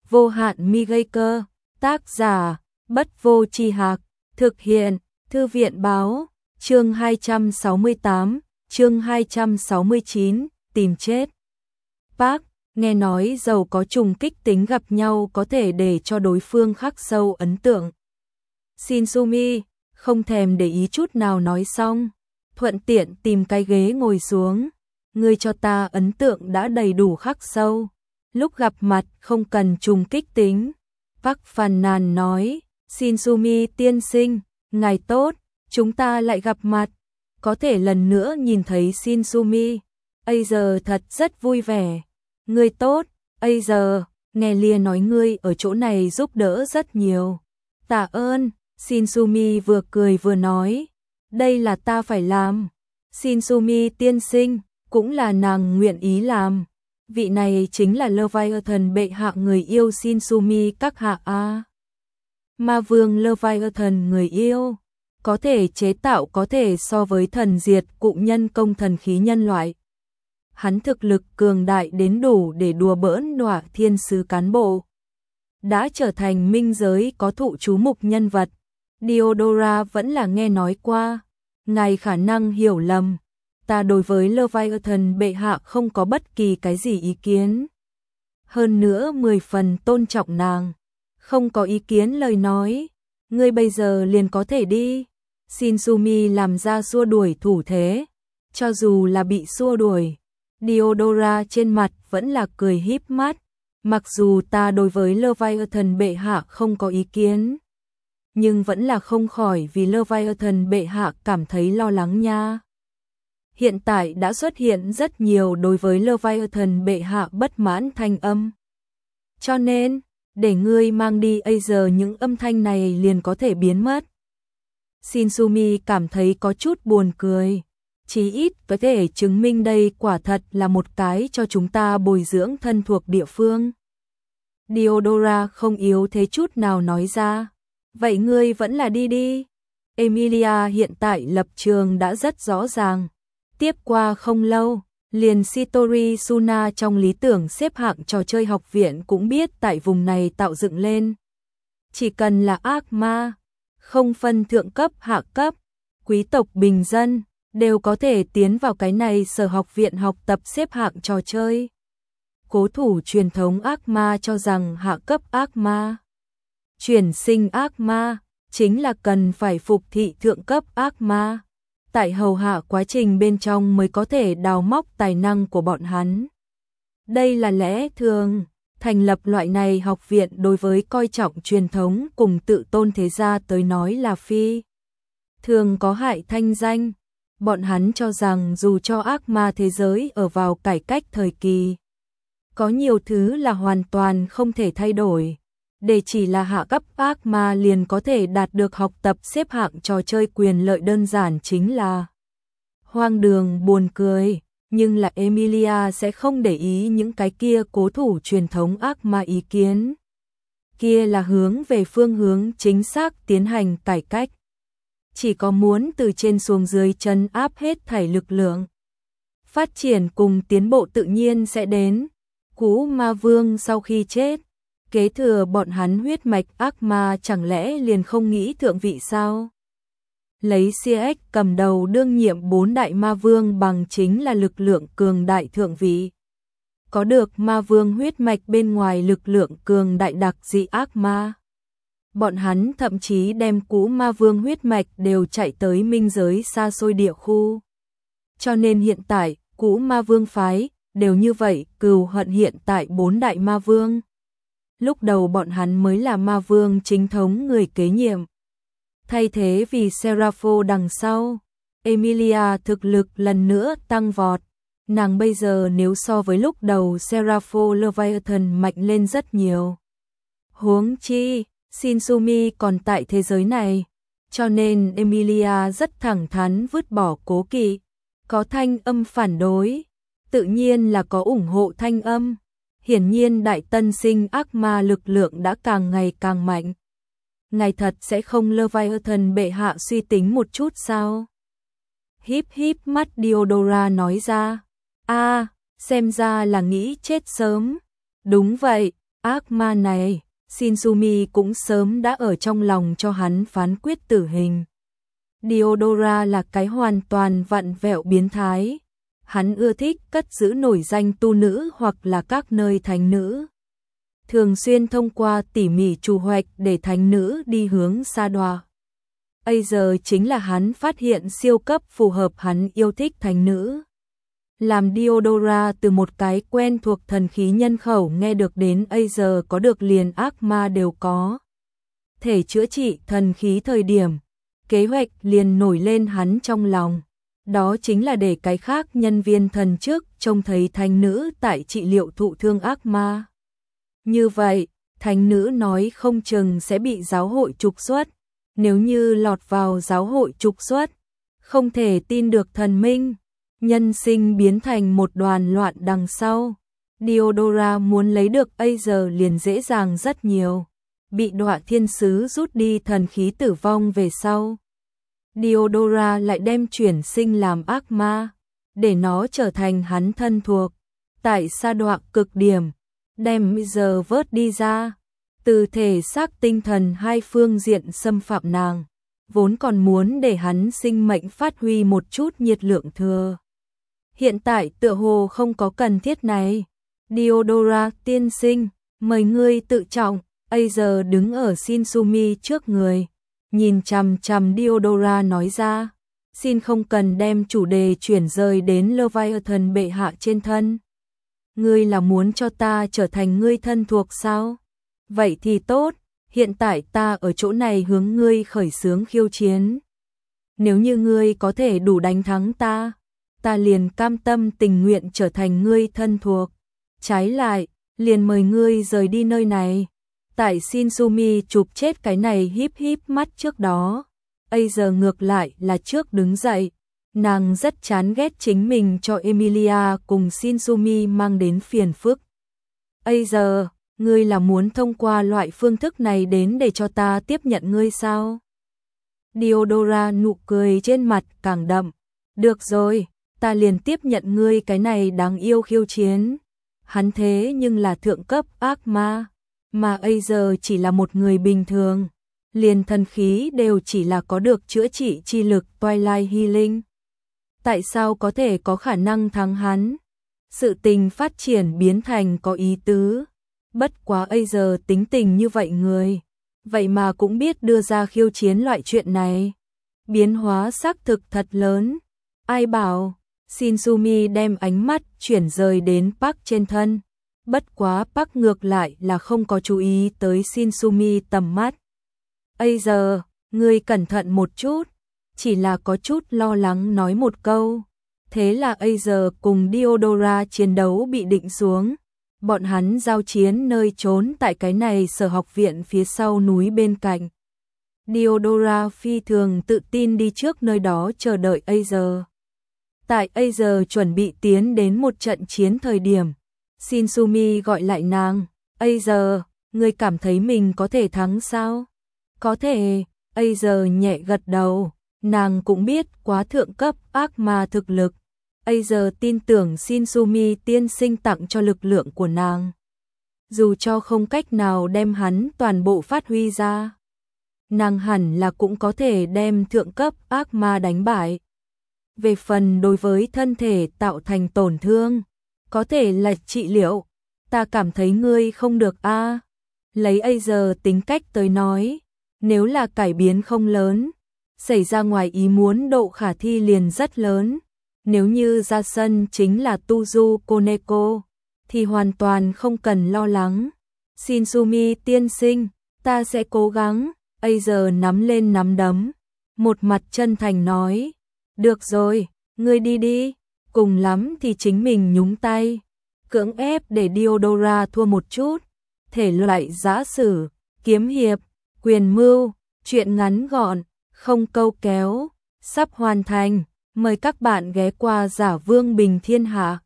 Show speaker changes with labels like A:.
A: Vô hạn mi gây cơ, tác giả, Bất Vô Tri Hạc, thực hiện, Thư viện báo, chương 268, chương 269, tìm chết. Park, nghe nói dầu có trùng kích tính gặp nhau có thể để cho đối phương khắc sâu ấn tượng. Shinsumi, không thèm để ý chút nào nói xong, thuận tiện tìm cái ghế ngồi xuống. Ngươi cho ta ấn tượng đã đầy đủ khắc sâu. Lúc gặp mặt không cần trùng kích tính. Park phàn nàn nói, Shinsumi tiên sinh, ngài tốt, chúng ta lại gặp mặt. Có thể lần nữa nhìn thấy Shinsumi. Bây giờ thật rất vui vẻ. Ngươi tốt, bây giờ, nghe Lia nói ngươi ở chỗ này giúp đỡ rất nhiều. Tạ ơn, Shinsumi vừa cười vừa nói. Đây là ta phải làm. Shinsumi tiên sinh, cũng là nàng nguyện ý làm. Vị này chính là Leviathan bệ hạ người yêu Shinsumi các hạ a. Ma vương Leviathan người yêu, có thể chế tạo có thể so với thần diệt cụ nhân công thần khí nhân loại. Hắn thực lực cường đại đến đủ để đùa bỡn đọa thiên sứ cán bộ. Đã trở thành minh giới có thụ chú mục nhân vật. Diodora vẫn là nghe nói qua. Ngài khả năng hiểu lầm. Ta đối với Leviathan bệ hạ không có bất kỳ cái gì ý kiến. Hơn nữa 10 phần tôn trọng nàng. Không có ý kiến lời nói. Ngươi bây giờ liền có thể đi. Shinsumi làm ra xua đuổi thủ thế. Cho dù là bị xua đuổi, Diodora trên mặt vẫn là cười híp mắt. Mặc dù ta đối với Leviathan bệ hạ không có ý kiến, nhưng vẫn là không khỏi vì Leviathan bệ hạ cảm thấy lo lắng nha. Hiện tại đã xuất hiện rất nhiều đối với Leviathan bệ hạ bất mãn thanh âm. Cho nên, để ngươi mang đi giờ những âm thanh này liền có thể biến mất. Shinsumi cảm thấy có chút buồn cười. Chí ít có thể chứng minh đây quả thật là một cái cho chúng ta bồi dưỡng thân thuộc địa phương. Diodora không yếu thế chút nào nói ra. Vậy ngươi vẫn là đi đi. Emilia hiện tại lập trường đã rất rõ ràng. Tiếp qua không lâu, liền Shitori Suna trong lý tưởng xếp hạng trò chơi học viện cũng biết tại vùng này tạo dựng lên. Chỉ cần là ác ma, không phân thượng cấp hạ cấp, quý tộc bình dân, đều có thể tiến vào cái này sở học viện học tập xếp hạng trò chơi. Cố thủ truyền thống ác ma cho rằng hạ cấp ác ma, chuyển sinh ác ma, chính là cần phải phục thị thượng cấp ác ma. Tại hầu hạ quá trình bên trong mới có thể đào móc tài năng của bọn hắn. Đây là lẽ thường, thành lập loại này học viện đối với coi trọng truyền thống cùng tự tôn thế gia tới nói là phi thường có hại thanh danh. Bọn hắn cho rằng dù cho ác ma thế giới ở vào cải cách thời kỳ, có nhiều thứ là hoàn toàn không thể thay đổi. Để chỉ là hạ cấp ác ma liền có thể đạt được học tập xếp hạng trò chơi quyền lợi đơn giản chính là hoang đường buồn cười. Nhưng là Emilia sẽ không để ý những cái kia cố thủ truyền thống ác ma ý kiến. Kia là hướng về phương hướng chính xác tiến hành cải cách. Chỉ có muốn từ trên xuống dưới trấn áp hết thảy lực lượng. Phát triển cùng tiến bộ tự nhiên sẽ đến. Cú ma vương sau khi chết, kế thừa bọn hắn huyết mạch ác ma chẳng lẽ liền không nghĩ thượng vị sao? Lấy CX cầm đầu đương nhiệm 4 đại ma vương bằng chính là lực lượng cường đại thượng vị. Có được ma vương huyết mạch bên ngoài lực lượng cường đại đặc dị ác ma. Bọn hắn thậm chí đem cú ma vương huyết mạch đều chạy tới minh giới xa xôi địa khu. Cho nên hiện tại, cú ma vương phái, đều như vậy, cừu hận hiện tại 4 đại ma vương. Lúc đầu bọn hắn mới là ma vương chính thống người kế nhiệm. Thay thế vì Serapho đằng sau, Emilia thực lực lần nữa tăng vọt. Nàng bây giờ nếu so với lúc đầu Serapho Leviathan mạnh lên rất nhiều. Huống chi, Shinsumi còn tại thế giới này, cho nên Emilia rất thẳng thắn vứt bỏ cố kỵ. Có thanh âm phản đối, tự nhiên là có ủng hộ thanh âm. Hiển nhiên đại tân sinh ác ma lực lượng đã càng ngày càng mạnh. Ngài thật sẽ không Leviathan bệ hạ suy tính một chút sao? Híp híp mắt Diodora nói ra. Xem ra là nghĩ chết sớm. Đúng vậy, ác ma này, Shinsumi cũng sớm đã ở trong lòng cho hắn phán quyết tử hình. Diodora là cái hoàn toàn vặn vẹo biến thái. Hắn ưa thích cất giữ nổi danh tu nữ hoặc là các nơi thánh nữ. Thường xuyên thông qua tỉ mỉ trù hoạch để thánh nữ đi hướng sa đọa. Giờ chính là hắn phát hiện siêu cấp phù hợp hắn yêu thích thánh nữ. Làm Diodora từ một cái quen thuộc thần khí nhân khẩu nghe được đến giờ có được liền ác ma đều có thể chữa trị thần khí thời điểm. Kế hoạch liền nổi lên hắn trong lòng. Đó chính là để cái khác nhân viên thần chức trông thấy thánh nữ tại trị liệu thụ thương ác ma. Như vậy, thánh nữ nói không chừng sẽ bị giáo hội trục xuất. Nếu như lọt vào giáo hội trục xuất, không thể tin được thần minh. Nhân sinh biến thành một đoàn loạn đằng sau. Diodora muốn lấy được giờ liền dễ dàng rất nhiều. Bị đọa thiên sứ rút đi thần khí tử vong về sau. Diodora lại đem chuyển sinh làm ác ma, để nó trở thành hắn thân thuộc. Tại sa đọa cực điểm, đem giờ vớt đi ra. Từ thể xác tinh thần hai phương diện xâm phạm nàng, vốn còn muốn để hắn sinh mệnh phát huy một chút nhiệt lượng thừa. Hiện tại tựa hồ không có cần thiết này. Diodora tiên sinh, mời ngươi tự trọng. Giờ đứng ở Shinsumi trước người, nhìn chằm chằm Diodora nói ra, xin không cần đem chủ đề chuyển rời đến Leviathan bệ hạ trên thân. Ngươi là muốn cho ta trở thành ngươi thân thuộc sao? Vậy thì tốt, hiện tại ta ở chỗ này hướng ngươi khởi xướng khiêu chiến. Nếu như ngươi có thể đủ đánh thắng ta, ta liền cam tâm tình nguyện trở thành ngươi thân thuộc. Trái lại, liền mời ngươi rời đi nơi này. Tại Shinsumi chụp chết cái này híp híp mắt trước đó, giờ ngược lại là trước đứng dậy. Nàng rất chán ghét chính mình cho Emilia cùng Shinsumi mang đến phiền phức. Giờ, ngươi là muốn thông qua loại phương thức này đến để cho ta tiếp nhận ngươi sao? Diodora nụ cười trên mặt càng đậm. Được rồi, ta liền tiếp nhận ngươi cái này đáng yêu khiêu chiến. Hắn thế nhưng là thượng cấp ác ma, mà giờ chỉ là một người bình thường. Liền thần khí đều chỉ là có được chữa trị chi lực Twilight Healing. Tại sao có thể có khả năng thắng hắn? Sự tình phát triển biến thành có ý tứ. Bất quá giờ tính tình như vậy người, vậy mà cũng biết đưa ra khiêu chiến loại chuyện này. Biến hóa xác thực thật lớn. Ai bảo? Shinsumi đem ánh mắt chuyển rời đến Park trên thân. Bất quá Park ngược lại là không có chú ý tới Shinsumi tầm mắt. Giờ, ngươi cẩn thận một chút. Chỉ là có chút lo lắng nói một câu. Thế là giờ cùng Diodora chiến đấu bị định xuống. Bọn hắn giao chiến nơi trốn tại cái này sở học viện phía sau núi bên cạnh. Diodora phi thường tự tin đi trước nơi đó chờ đợi giờ. Tại giờ chuẩn bị tiến đến một trận chiến thời điểm, Shinsumi gọi lại nàng. Giờ, ngươi cảm thấy mình có thể thắng sao? Có thể. Giờ nhẹ gật đầu. Nàng cũng biết quá thượng cấp ác ma thực lực. Giờ tin tưởng Shinsumi tiên sinh tặng cho lực lượng của nàng. Dù cho không cách nào đem hắn toàn bộ phát huy ra, nàng hẳn là cũng có thể đem thượng cấp ác ma đánh bại. Về phần đối với thân thể tạo thành tổn thương, có thể là trị liệu. Ta cảm thấy ngươi không được a. Lấy giờ tính cách tới nói, nếu là cải biến không lớn, xảy ra ngoài ý muốn độ khả thi liền rất lớn. Nếu như ra sân chính là Tuzu Koneko, thì hoàn toàn không cần lo lắng. Shinsumi tiên sinh, ta sẽ cố gắng. Giờ nắm lên nắm đấm, một mặt chân thành nói. Được rồi, ngươi đi đi, cùng lắm thì chính mình nhúng tay. Cưỡng ép để Diodora thua một chút. Thể loại giã sử, kiếm hiệp, quyền mưu, truyện ngắn gọn, không câu kéo, sắp hoàn thành. Mời các bạn ghé qua Giả Vương Bình Thiên Hạ.